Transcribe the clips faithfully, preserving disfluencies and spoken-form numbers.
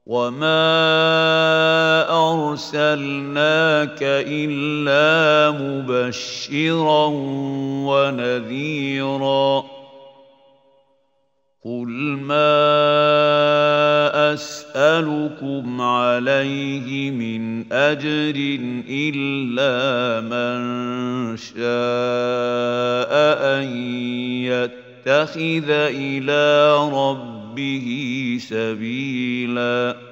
وما أرسلناك إلا مبشرا ونذيرا قل ما أسألكم عليه من أجر إلا من شاء أن يتخذ إلى ربه سبيلا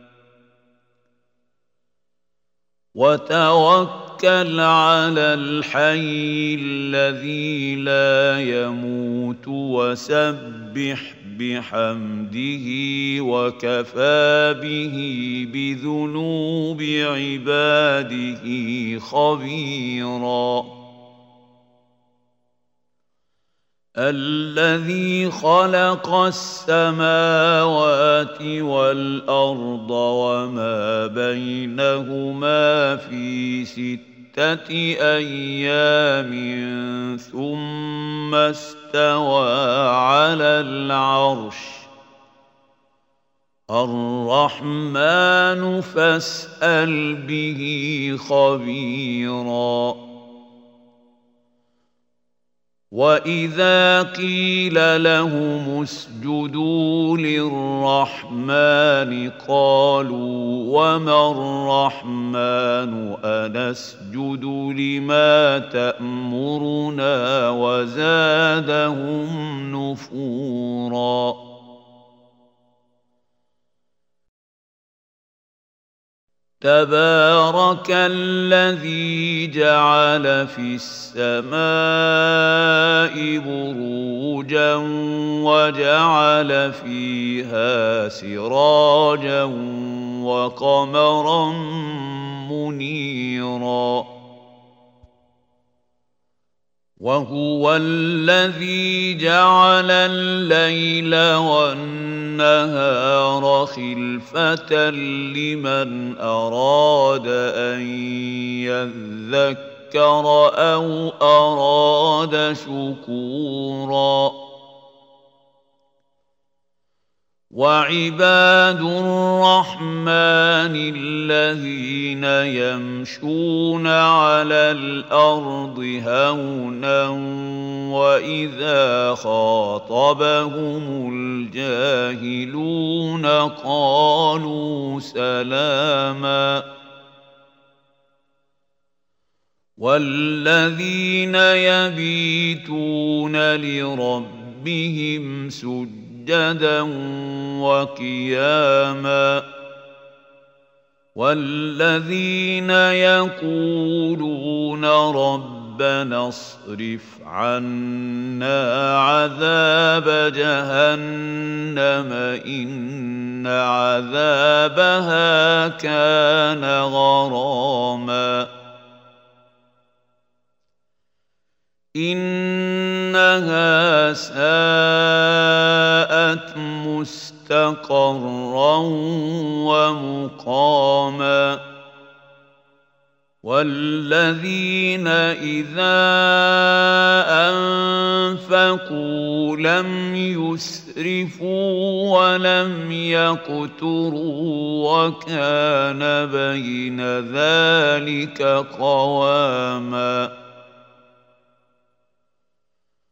وتوكل على الحي الذي لا يموت وسبح بحمده وكفى به بذنوب عباده خبيرا الذي خلق السماوات والأرض وما بينهما في ستة أيام ثم استوى على العرش الرحمن فاسأل به خبيرا وَإِذَا قِيلَ لَهُمُ اسْجُدُوا لِلرَّحْمَنِ قَالُوا وَمَا الرَّحْمَنُ أَنَسْجُدُ لِمَا تَأْمُرُنَا وَزَادَهُمْ نُفُورًا تبارك الذي جعل في السماء بروجا وجعل فيها سراجا وقمرا منيرا وهو الذي جعل الليل والنهار خلفة لمن أراد أن يذكر أو أراد شكورا وعباد الرحمن الذين يمشون على الأرض هونا وإذا خاطبهم الجاهلون قالوا سلاما والذين يبيتون لربهم سجدا سجدا وقياما والذين يقولون ربنا اصرف عنا عذاب جهنم إن عذابها كان غراما إنها ساءت مستقرا ومقاما والذين إذا أنفقوا لم يسرفوا ولم يقتروا وكان بين ذلك قواما